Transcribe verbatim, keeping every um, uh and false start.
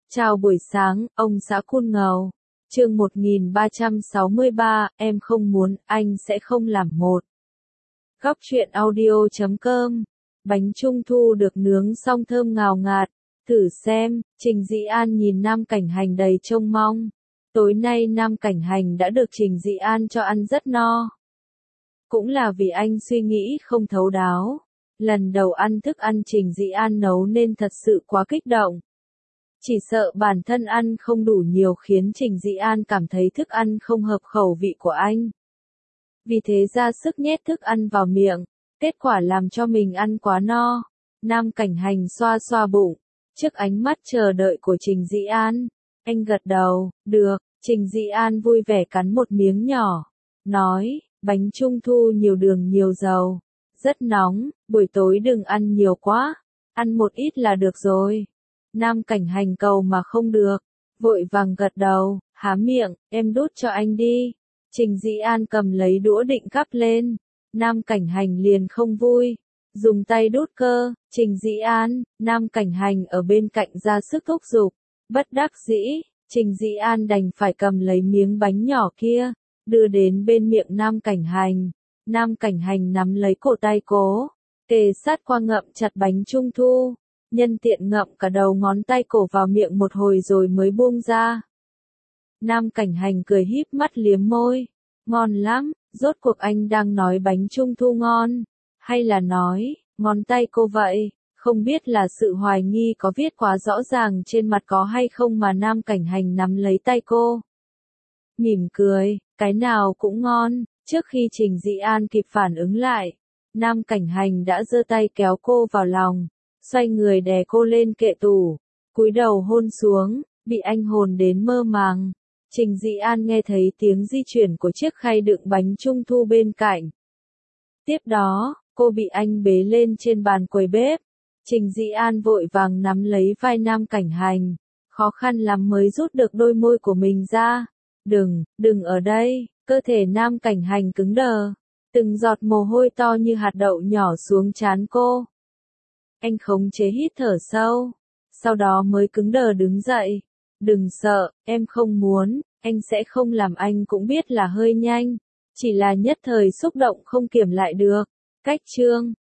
Chào buổi sáng, ông xã Kun Ngầu. Chương một nghìn ba trăm sáu mươi ba, em không muốn, anh sẽ không làm một. Góc truyện audio chấm com. Bánh trung thu được nướng xong thơm ngào ngạt. Thử xem, Trình Dĩ An nhìn Nam Cảnh Hành đầy trông mong. Tối nay Nam Cảnh Hành đã được Trình Dĩ An cho ăn rất no. Cũng là vì anh suy nghĩ không thấu đáo. Lần đầu ăn thức ăn Trình Dĩ An nấu nên thật sự quá kích động. Chỉ sợ bản thân ăn không đủ nhiều khiến Trình Dĩ An cảm thấy thức ăn không hợp khẩu vị của anh. Vì thế ra sức nhét thức ăn vào miệng, kết quả làm cho mình ăn quá no. Nam Cảnh Hành xoa xoa bụng, trước ánh mắt chờ đợi của Trình Dĩ An. Anh gật đầu, được, Trình Dĩ An vui vẻ cắn một miếng nhỏ, nói, bánh trung thu nhiều đường nhiều dầu, rất nóng, buổi tối đừng ăn nhiều quá, ăn một ít là được rồi. Nam Cảnh Hành cầu mà không được, vội vàng gật đầu, há miệng, em đút cho anh đi. Trình Dĩ An cầm lấy đũa định cắp lên, Nam Cảnh Hành liền không vui, dùng tay đút cơ. Trình Dĩ An, Nam Cảnh Hành ở bên cạnh ra sức thúc giục, bất đắc dĩ, Trình Dĩ An đành phải cầm lấy miếng bánh nhỏ kia, đưa đến bên miệng Nam Cảnh Hành. Nam Cảnh Hành nắm lấy cổ tay cố, kề sát qua ngậm chặt bánh trung thu. Nhân tiện ngậm cả đầu ngón tay cổ vào miệng một hồi rồi mới buông ra. Nam Cảnh Hành cười híp mắt liếm môi. Ngon lắm, rốt cuộc anh đang nói bánh trung thu ngon, hay là nói, ngón tay cô vậy? Không biết là sự hoài nghi có viết quá rõ ràng trên mặt có hay không mà Nam Cảnh Hành nắm lấy tay cô. Mỉm cười, cái nào cũng ngon. Trước khi Trình Dĩ An kịp phản ứng lại, Nam Cảnh Hành đã giơ tay kéo cô vào lòng. Xoay người đè cô lên kệ tủ, cúi đầu hôn xuống, bị anh hôn đến mơ màng. Trình Dĩ An nghe thấy tiếng di chuyển của chiếc khay đựng bánh trung thu bên cạnh. Tiếp đó, cô bị anh bế lên trên bàn quầy bếp. Trình Dĩ An vội vàng nắm lấy vai Nam Cảnh Hành, khó khăn lắm mới rút được đôi môi của mình ra. Đừng, đừng ở đây, cơ thể Nam Cảnh Hành cứng đờ, từng giọt mồ hôi to như hạt đậu nhỏ xuống trán cô. Anh khống chế hít thở sâu, sau đó mới cứng đờ đứng dậy. Đừng sợ, em không muốn, anh sẽ không làm. Anh cũng biết là hơi nhanh, chỉ là nhất thời xúc động không kiềm lại được. Cách chương